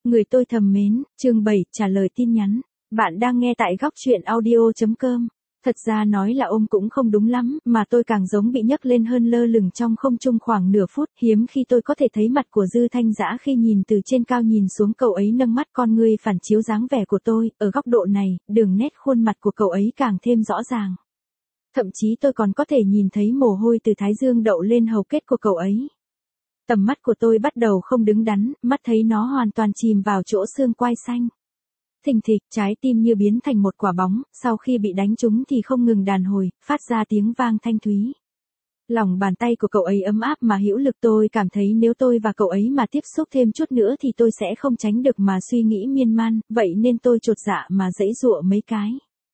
Người tôi thầm mến, chương 7, trả lời tin nhắn. Bạn đang nghe tại góc truyện audio.com. Thật ra nói là ôm cũng không đúng lắm, mà tôi càng giống bị nhấc lên hơn lơ lửng trong không trung khoảng nửa phút. Hiếm khi tôi có thể thấy mặt của Dư Thanh Dã khi nhìn từ trên cao nhìn xuống, cậu ấy nâng mắt, con ngươi phản chiếu dáng vẻ của tôi. Ở góc độ này, đường nét khuôn mặt của cậu ấy càng thêm rõ ràng. Thậm chí tôi còn có thể nhìn thấy mồ hôi từ thái dương đậu lên hầu kết của cậu ấy. Tầm mắt của tôi bắt đầu không đứng đắn, mắt thấy nó hoàn toàn chìm vào chỗ xương quai xanh. Thình thịch, trái tim như biến thành một quả bóng, sau khi bị đánh trúng thì không ngừng đàn hồi, phát ra tiếng vang thanh thúy. Lòng bàn tay của cậu ấy ấm áp mà hữu lực, tôi cảm thấy nếu tôi và cậu ấy mà tiếp xúc thêm chút nữa thì tôi sẽ không tránh được mà suy nghĩ miên man, vậy nên tôi chột dạ mà giãy giụa mấy cái.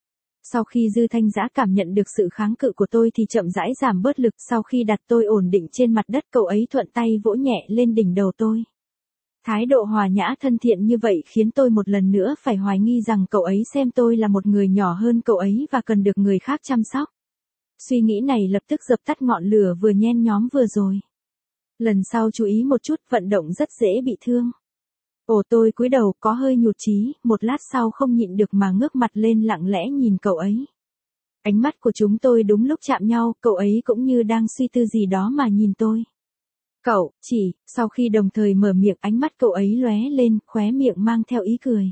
Sau khi Dư Thanh Dã cảm nhận được sự kháng cự của tôi thì chậm rãi giảm bớt lực, sau khi đặt tôi ổn định trên mặt đất, cậu ấy thuận tay vỗ nhẹ lên đỉnh đầu tôi. Thái độ hòa nhã thân thiện như vậy khiến tôi một lần nữa phải hoài nghi rằng cậu ấy xem tôi là một người nhỏ hơn cậu ấy và cần được người khác chăm sóc. Suy nghĩ này lập tức dập tắt ngọn lửa vừa nhen nhóm vừa rồi. Lần sau chú ý một chút, vận động rất dễ bị thương. Tôi cúi đầu, có hơi nhụt chí, một lát sau không nhịn được mà ngước mặt lên lặng lẽ nhìn cậu ấy. Ánh mắt của chúng tôi đúng lúc chạm nhau, cậu ấy cũng như đang suy tư gì đó mà nhìn tôi. Cậu, sau khi đồng thời mở miệng, ánh mắt cậu ấy lóe lên, khóe miệng mang theo ý cười.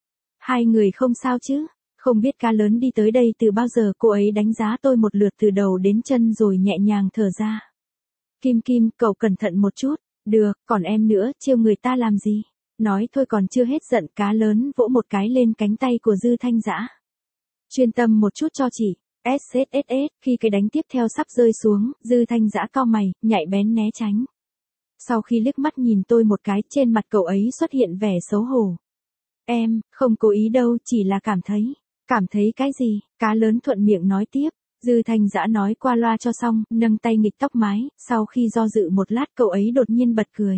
Hai người không sao chứ? Không biết cá lớn đi tới đây từ bao giờ, cô ấy đánh giá tôi một lượt từ đầu đến chân rồi nhẹ nhàng thở ra. Kim Kim, cậu cẩn thận một chút. Được, còn em nữa, trêu người ta làm gì? Nói thôi còn chưa hết giận, cá lớn vỗ một cái lên cánh tay của Dư Thanh Dã. Chuyên tâm một chút cho chị. SSSS, khi cái đánh tiếp theo sắp rơi xuống, Dư Thanh Dã cau mày, nhạy bén né tránh. Sau khi liếc mắt nhìn tôi một cái, trên mặt cậu ấy xuất hiện vẻ xấu hổ. Em, không cố ý đâu, chỉ là cảm thấy. Cảm thấy cái gì? Cá lớn thuận miệng nói tiếp. Dư Thanh Dã nói qua loa cho xong, nâng tay nghịch tóc mái, sau khi do dự một lát cậu ấy đột nhiên bật cười.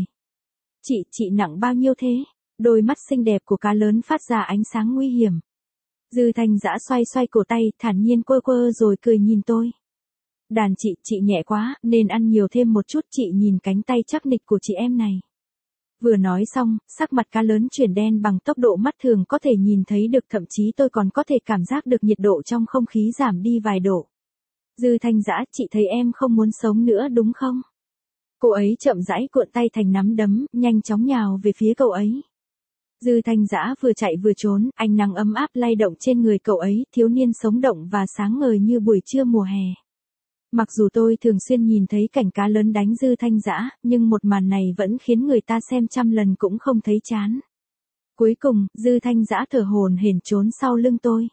Chị nặng bao nhiêu thế? Đôi mắt xinh đẹp của cá lớn phát ra ánh sáng nguy hiểm. Dư Thanh Dã xoay cổ tay, thản nhiên quơ rồi cười nhìn tôi. Đàn chị nhẹ quá, nên ăn nhiều thêm một chút, chị nhìn cánh tay chắc nịch của chị em này. Vừa nói xong, sắc mặt cá lớn chuyển đen bằng tốc độ mắt thường có thể nhìn thấy được, thậm chí tôi còn có thể cảm giác được nhiệt độ trong không khí giảm đi vài độ. Dư Thanh Dã, chị thấy em không muốn sống nữa đúng không? Cô ấy chậm rãi cuộn tay thành nắm đấm, nhanh chóng nhào về phía cậu ấy. Dư Thanh Dã vừa chạy vừa trốn, ánh nắng ấm áp lay động trên người cậu ấy, thiếu niên sống động và sáng ngời như buổi trưa mùa hè. Mặc dù tôi thường xuyên nhìn thấy cảnh cá lớn đánh Dư Thanh Dã, nhưng một màn này vẫn khiến người ta xem trăm lần cũng không thấy chán. Cuối cùng, Dư Thanh Dã thở hổn hển trốn sau lưng tôi.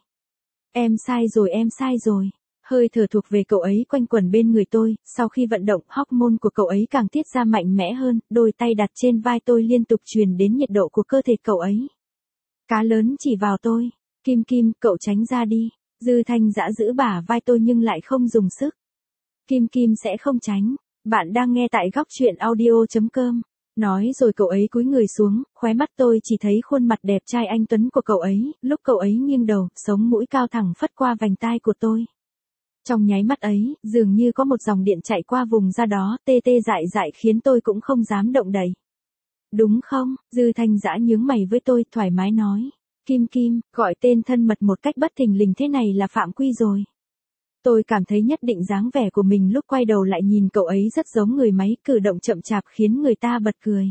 Em sai rồi. Hơi thở thuộc về cậu ấy quanh quẩn bên người tôi, sau khi vận động, hormone của cậu ấy càng tiết ra mạnh mẽ hơn, đôi tay đặt trên vai tôi liên tục truyền đến nhiệt độ của cơ thể cậu ấy. Cá lớn chỉ vào tôi. Kim Kim, cậu tránh ra đi. Dư Thanh Dã giữ bả vai tôi nhưng lại không dùng sức. Kim Kim sẽ không tránh. Bạn đang nghe tại góc truyện audio.com. Nói rồi cậu ấy cúi người xuống, khóe mắt tôi chỉ thấy khuôn mặt đẹp trai anh tuấn của cậu ấy, lúc cậu ấy nghiêng đầu, sống mũi cao thẳng phất qua vành tai của tôi. Trong nháy mắt ấy, dường như có một dòng điện chạy qua vùng da đó, tê tê dại khiến tôi cũng không dám động đậy. Đúng không? Dư Thanh Dã nhướng mày với tôi, thoải mái nói. Kim Kim, gọi tên thân mật một cách bất thình lình thế này là phạm quy rồi. Tôi cảm thấy nhất định dáng vẻ của mình lúc quay đầu lại nhìn cậu ấy rất giống người máy, cử động chậm chạp khiến người ta bật cười.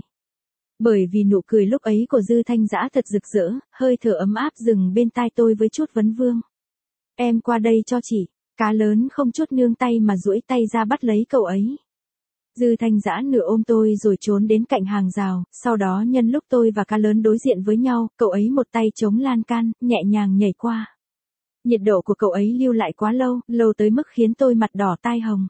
Bởi vì nụ cười lúc ấy của Dư Thanh Dã thật rực rỡ, hơi thở ấm áp dừng bên tai tôi với chút vấn vương. Em qua đây cho chị. Cá lớn không chút nương tay mà duỗi tay ra bắt lấy cậu ấy. Dư Thanh Dã nửa ôm tôi rồi trốn đến cạnh hàng rào, sau đó nhân lúc tôi và cá lớn đối diện với nhau, cậu ấy một tay chống lan can, nhẹ nhàng nhảy qua. Nhiệt độ của cậu ấy lưu lại quá lâu tới mức khiến tôi mặt đỏ tai hồng.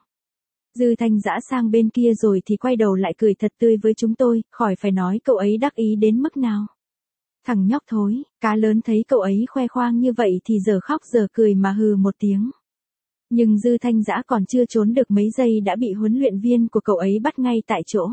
Dư Thanh Dã sang bên kia rồi thì quay đầu lại cười thật tươi với chúng tôi, khỏi phải nói cậu ấy đắc ý đến mức nào. Thằng nhóc thối, cá lớn thấy cậu ấy khoe khoang như vậy thì giờ khóc giờ cười mà hừ một tiếng. Nhưng Dư Thanh Dã còn chưa trốn được mấy giây đã bị huấn luyện viên của cậu ấy bắt ngay tại chỗ.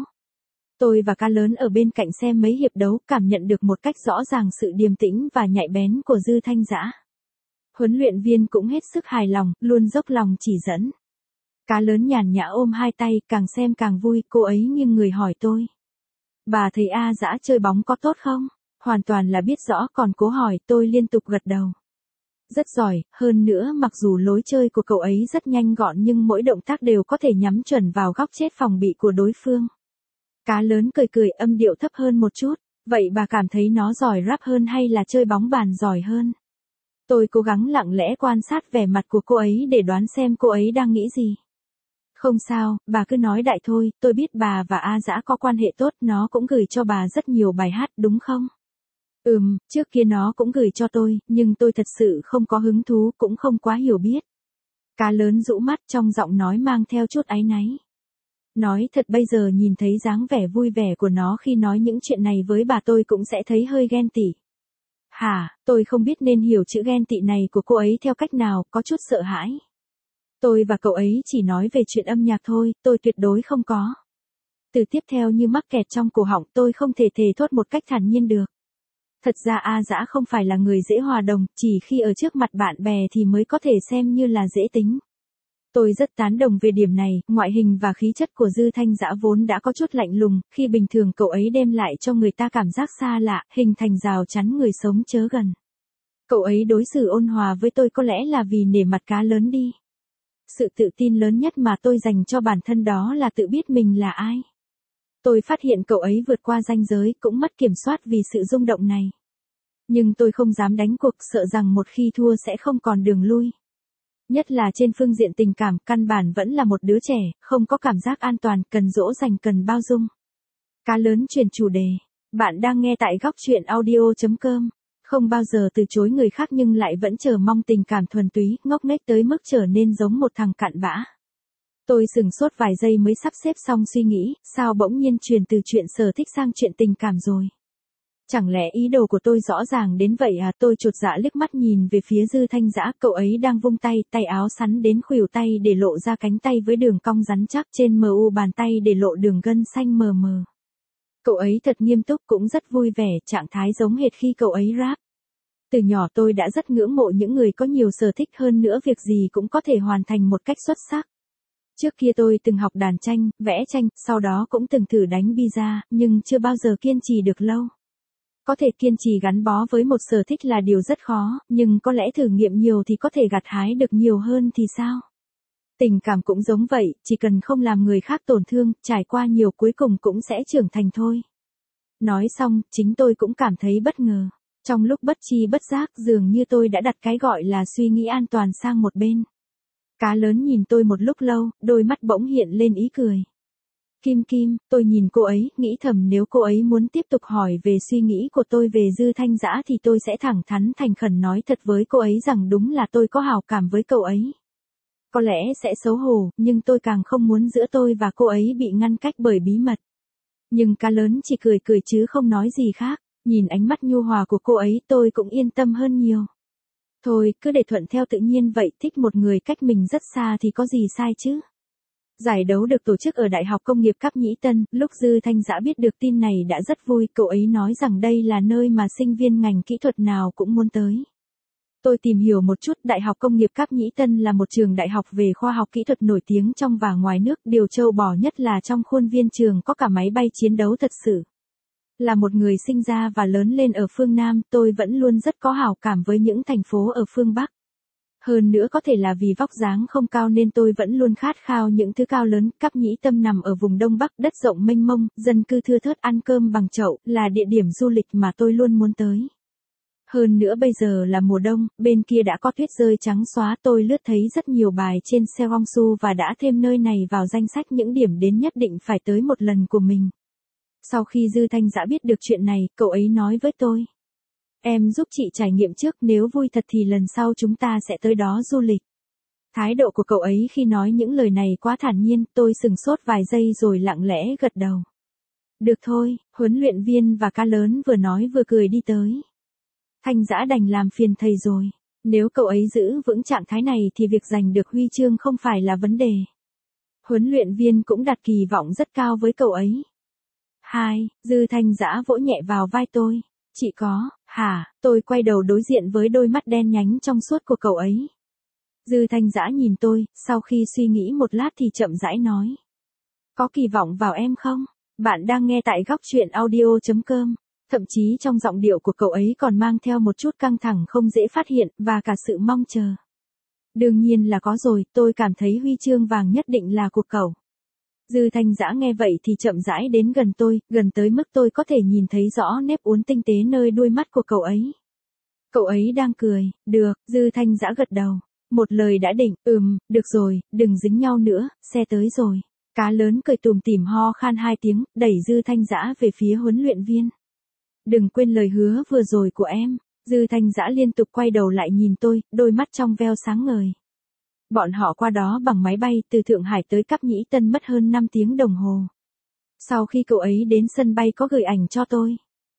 Tôi và cá lớn ở bên cạnh xem mấy hiệp đấu, cảm nhận được một cách rõ ràng sự điềm tĩnh và nhạy bén của Dư Thanh Dã. Huấn luyện viên cũng hết sức hài lòng, luôn dốc lòng chỉ dẫn. Cá lớn nhàn nhã ôm hai tay, càng xem càng vui, cô ấy nghiêng người hỏi tôi. Bà thấy A Dã chơi bóng có tốt không? Hoàn toàn là biết rõ còn cố hỏi, tôi liên tục gật đầu. Rất giỏi, hơn nữa mặc dù lối chơi của cậu ấy rất nhanh gọn nhưng mỗi động tác đều có thể nhắm chuẩn vào góc chết phòng bị của đối phương. Cá lớn cười cười, âm điệu thấp hơn một chút. Vậy bà cảm thấy nó giỏi rap hơn hay là chơi bóng bàn giỏi hơn? Tôi cố gắng lặng lẽ quan sát vẻ mặt của cô ấy để đoán xem cô ấy đang nghĩ gì. Không sao, bà cứ nói đại thôi, tôi biết bà và A Dã có quan hệ tốt, nó cũng gửi cho bà rất nhiều bài hát đúng không? Trước kia nó cũng gửi cho tôi, nhưng tôi thật sự không có hứng thú, cũng không quá hiểu biết. Cá lớn rũ mắt, trong giọng nói mang theo chút áy náy. Nói thật, bây giờ nhìn thấy dáng vẻ vui vẻ của nó khi nói những chuyện này với bà tôi cũng sẽ thấy hơi ghen tị. Hả, tôi không biết nên hiểu chữ ghen tị này của cô ấy theo cách nào, có chút sợ hãi. Tôi và cậu ấy chỉ nói về chuyện âm nhạc thôi, tôi tuyệt đối không có. Từ tiếp theo như mắc kẹt trong cổ họng, tôi không thể thề thốt một cách thản nhiên được. Thật ra A Dã không phải là người dễ hòa đồng, chỉ khi ở trước mặt bạn bè thì mới có thể xem như là dễ tính. Tôi rất tán đồng về điểm này, ngoại hình và khí chất của Dư Thanh Dã vốn đã có chút lạnh lùng, khi bình thường cậu ấy đem lại cho người ta cảm giác xa lạ, hình thành rào chắn người sống chớ gần. Cậu ấy đối xử ôn hòa với tôi có lẽ là vì nể mặt cá lớn đi. Sự tự tin lớn nhất mà tôi dành cho bản thân đó là tự biết mình là ai. Tôi phát hiện cậu ấy vượt qua ranh giới, cũng mất kiểm soát vì sự rung động này. Nhưng tôi không dám đánh cuộc, sợ rằng một khi thua sẽ không còn đường lui. Nhất là trên phương diện tình cảm, căn bản vẫn là một đứa trẻ, không có cảm giác an toàn, cần dỗ dành, cần bao dung. Cá lớn chuyển chủ đề. Bạn đang nghe tại góc truyện audio.com. Không bao giờ từ chối người khác nhưng lại vẫn chờ mong tình cảm thuần túy, ngốc nghếch tới mức trở nên giống một thằng cặn bã. Tôi sửng sốt vài giây mới sắp xếp xong suy nghĩ, sao bỗng nhiên chuyển từ chuyện sở thích sang chuyện tình cảm rồi. Chẳng lẽ ý đồ của tôi rõ ràng đến vậy à? Tôi chột dạ liếc mắt nhìn về phía Dư Thanh Dã, cậu ấy đang vung tay, tay áo sắn đến khuỷu tay để lộ ra cánh tay với đường cong rắn chắc, trên mu bàn tay để lộ đường gân xanh mờ mờ. Cậu ấy thật nghiêm túc, cũng rất vui vẻ, trạng thái giống hệt khi cậu ấy rap. Từ nhỏ tôi đã rất ngưỡng mộ những người có nhiều sở thích, hơn nữa việc gì cũng có thể hoàn thành một cách xuất sắc. Trước kia tôi từng học đàn tranh, vẽ tranh, sau đó cũng từng thử đánh pizza, nhưng chưa bao giờ kiên trì được lâu. Có thể kiên trì gắn bó với một sở thích là điều rất khó, nhưng có lẽ thử nghiệm nhiều thì có thể gặt hái được nhiều hơn thì sao? Tình cảm cũng giống vậy, chỉ cần không làm người khác tổn thương, trải qua nhiều cuối cùng cũng sẽ trưởng thành thôi. Nói xong, chính tôi cũng cảm thấy bất ngờ. Trong lúc bất tri bất giác, dường như tôi đã đặt cái gọi là suy nghĩ an toàn sang một bên. Cá lớn nhìn tôi một lúc lâu, đôi mắt bỗng hiện lên ý cười. Kim Kim, tôi nhìn cô ấy, nghĩ thầm nếu cô ấy muốn tiếp tục hỏi về suy nghĩ của tôi về Dư Thanh Dã thì tôi sẽ thẳng thắn thành khẩn nói thật với cô ấy rằng đúng là tôi có hảo cảm với cậu ấy. Có lẽ sẽ xấu hổ, nhưng tôi càng không muốn giữa tôi và cô ấy bị ngăn cách bởi bí mật. Nhưng cá lớn chỉ cười cười chứ không nói gì khác, nhìn ánh mắt nhu hòa của cô ấy tôi cũng yên tâm hơn nhiều. Thôi, cứ để thuận theo tự nhiên vậy, thích một người cách mình rất xa thì có gì sai chứ. Giải đấu được tổ chức ở Đại học Công nghiệp Cáp Nhĩ Tân, lúc Dư Thanh Dã biết được tin này đã rất vui, cậu ấy nói rằng đây là nơi mà sinh viên ngành kỹ thuật nào cũng muốn tới. Tôi tìm hiểu một chút, Đại học Công nghiệp Cáp Nhĩ Tân là một trường đại học về khoa học kỹ thuật nổi tiếng trong và ngoài nước, điều châu bò nhất là trong khuôn viên trường có cả máy bay chiến đấu thật sự. Là một người sinh ra và lớn lên ở phương Nam, tôi vẫn luôn rất có hảo cảm với những thành phố ở phương Bắc. Hơn nữa có thể là vì vóc dáng không cao nên tôi vẫn luôn khát khao những thứ cao lớn. Cáp Nhĩ Tân nằm ở vùng Đông Bắc, đất rộng mênh mông, dân cư thưa thớt, ăn cơm bằng chậu, là địa điểm du lịch mà tôi luôn muốn tới. Hơn nữa bây giờ là mùa đông, bên kia đã có tuyết rơi trắng xóa, tôi lướt thấy rất nhiều bài trên Seongsu và đã thêm nơi này vào danh sách những điểm đến nhất định phải tới một lần của mình. Sau khi Dư Thanh Dã biết được chuyện này, cậu ấy nói với tôi. Em giúp chị trải nghiệm trước, nếu vui thật thì lần sau chúng ta sẽ tới đó du lịch. Thái độ của cậu ấy khi nói những lời này quá thản nhiên, tôi sửng sốt vài giây rồi lặng lẽ gật đầu. Được thôi, huấn luyện viên và cá lớn vừa nói vừa cười đi tới. Thanh Dã đành làm phiền thầy rồi. Nếu cậu ấy giữ vững trạng thái này thì việc giành được huy chương không phải là vấn đề. Huấn luyện viên cũng đặt kỳ vọng rất cao với cậu ấy. Dư Thanh Dã vỗ nhẹ vào vai tôi. Chị có, hả? Tôi quay đầu đối diện với đôi mắt đen nhánh trong suốt của cậu ấy. Dư Thanh Dã nhìn tôi, sau khi suy nghĩ một lát thì chậm rãi nói. Có kỳ vọng vào em không? Bạn đang nghe tại góc truyện audio.com. Thậm chí trong giọng điệu của cậu ấy còn mang theo một chút căng thẳng không dễ phát hiện, và cả sự mong chờ. Đương nhiên là có rồi, tôi cảm thấy huy chương vàng nhất định là của cậu. Dư Thanh Dã nghe vậy thì chậm rãi đến gần tôi, gần tới mức tôi có thể nhìn thấy rõ nếp uốn tinh tế nơi đuôi mắt của cậu ấy. Cậu ấy đang cười, được, Dư Thanh Dã gật đầu. Một lời đã định, được rồi, đừng dính nhau nữa, xe tới rồi. Cá lớn cười tùm tìm ho khan 2 tiếng, đẩy Dư Thanh Dã về phía huấn luyện viên. Đừng quên lời hứa vừa rồi của em. Dư Thanh Dã liên tục quay đầu lại nhìn tôi, đôi mắt trong veo sáng ngời. Bọn họ qua đó bằng máy bay từ Thượng Hải tới Cáp Nhĩ Tân mất hơn 5 tiếng đồng hồ. Sau khi cậu ấy đến sân bay có gửi ảnh cho tôi.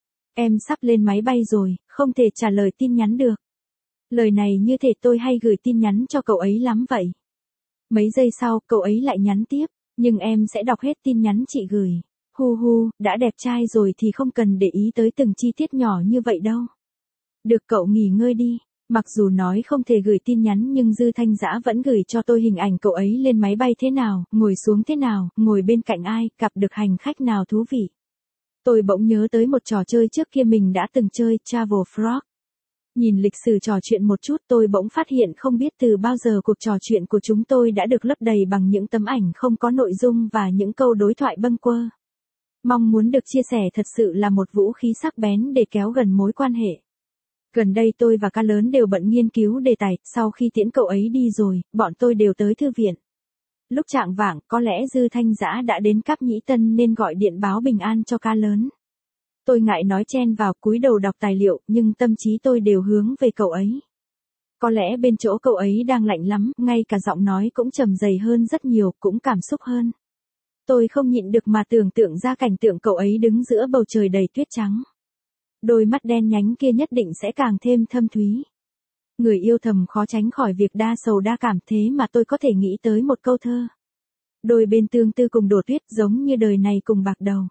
Em sắp lên máy bay rồi, không thể trả lời tin nhắn được. Lời này như thể tôi hay gửi tin nhắn cho cậu ấy lắm vậy. Mấy giây sau, cậu ấy lại nhắn tiếp, nhưng em sẽ đọc hết tin nhắn chị gửi. Hu hu, đã đẹp trai rồi thì không cần để ý tới từng chi tiết nhỏ như vậy đâu. Được, cậu nghỉ ngơi đi. Mặc dù nói không thể gửi tin nhắn nhưng Dư Thanh Dã vẫn gửi cho tôi hình ảnh cậu ấy lên máy bay thế nào, ngồi xuống thế nào, ngồi bên cạnh ai, gặp được hành khách nào thú vị. Tôi bỗng nhớ tới một trò chơi trước kia mình đã từng chơi, Travel Frog. Nhìn lịch sử trò chuyện một chút, tôi bỗng phát hiện không biết từ bao giờ cuộc trò chuyện của chúng tôi đã được lấp đầy bằng những tấm ảnh không có nội dung và những câu đối thoại bâng quơ. Mong muốn được chia sẻ thật sự là một vũ khí sắc bén để kéo gần mối quan hệ. Gần đây tôi và Cá Lớn đều bận nghiên cứu đề tài, sau khi tiễn cậu ấy đi rồi, bọn tôi đều tới thư viện. Lúc chạng vạng, có lẽ Dư Thanh Dã đã đến Cáp Nhĩ Tân nên gọi điện báo bình an cho Cá Lớn. Tôi ngại nói chen vào, cúi đầu đọc tài liệu, nhưng tâm trí tôi đều hướng về cậu ấy. Có lẽ bên chỗ cậu ấy đang lạnh lắm, ngay cả giọng nói cũng trầm dày hơn rất nhiều, cũng cảm xúc hơn. Tôi không nhịn được mà tưởng tượng ra cảnh tượng cậu ấy đứng giữa bầu trời đầy tuyết trắng. Đôi mắt đen nhánh kia nhất định sẽ càng thêm thâm thúy. Người yêu thầm khó tránh khỏi việc đa sầu đa cảm, thế mà tôi có thể nghĩ tới một câu thơ. Đôi bên tương tư cùng đổ tuyết giống như đời này cùng bạc đầu.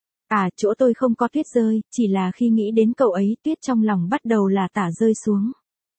À, chỗ tôi không có tuyết rơi, chỉ là khi nghĩ đến cậu ấy tuyết trong lòng bắt đầu là tả rơi xuống.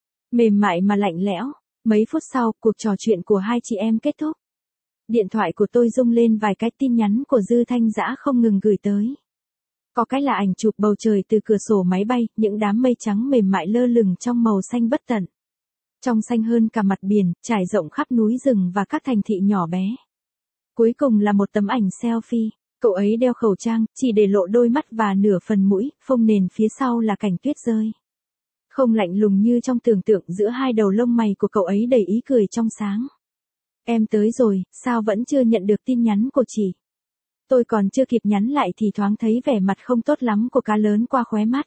Mềm mại mà lạnh lẽo. Mấy phút sau, cuộc trò chuyện của hai chị em kết thúc. Điện thoại của tôi rung lên vài cái, tin nhắn của Dư Thanh Dã không ngừng gửi tới. Có cái là ảnh chụp bầu trời từ cửa sổ máy bay, những đám mây trắng mềm mại lơ lửng trong màu xanh bất tận. Trong xanh hơn cả mặt biển, trải rộng khắp núi rừng và các thành thị nhỏ bé. Cuối cùng là một tấm ảnh selfie. Cậu ấy đeo khẩu trang, chỉ để lộ đôi mắt và nửa phần mũi, phông nền phía sau là cảnh tuyết rơi. Không lạnh lùng như trong tưởng tượng, giữa hai đầu lông mày của cậu ấy đầy ý cười trong sáng. Em tới rồi, sao vẫn chưa nhận được tin nhắn của chị? Tôi còn chưa kịp nhắn lại thì thoáng thấy vẻ mặt không tốt lắm của Cá Lớn qua khóe mắt.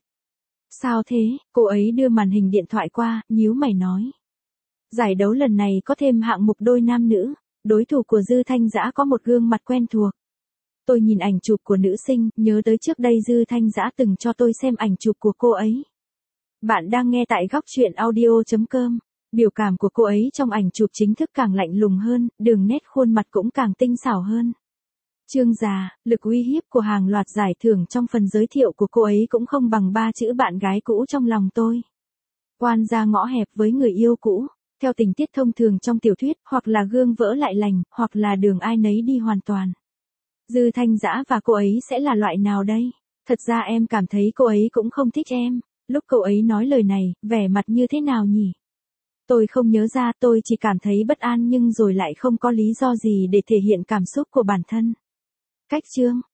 Sao thế? Cô ấy đưa màn hình điện thoại qua, nhíu mày nói. Giải đấu lần này có thêm hạng mục đôi nam nữ, đối thủ của Dư Thanh Dã có một gương mặt quen thuộc. Tôi nhìn ảnh chụp của nữ sinh, nhớ tới trước đây Dư Thanh Dã từng cho tôi xem ảnh chụp của cô ấy. Bạn đang nghe tại góc truyện audio.com. Biểu cảm của cô ấy trong ảnh chụp chính thức càng lạnh lùng hơn, đường nét khuôn mặt cũng càng tinh xảo hơn. Trương già, lực uy hiếp của hàng loạt giải thưởng trong phần giới thiệu của cô ấy cũng không bằng 3 chữ bạn gái cũ trong lòng tôi. Oan ra ngõ hẹp với người yêu cũ, theo tình tiết thông thường trong tiểu thuyết, hoặc là gương vỡ lại lành, hoặc là đường ai nấy đi hoàn toàn. Dư Thanh Dã và cô ấy sẽ là loại nào đây? Thật ra em cảm thấy cô ấy cũng không thích em. Lúc cậu ấy nói lời này, vẻ mặt như thế nào nhỉ? Tôi không nhớ ra, tôi chỉ cảm thấy bất an nhưng rồi lại không có lý do gì để thể hiện cảm xúc của bản thân. Cách chương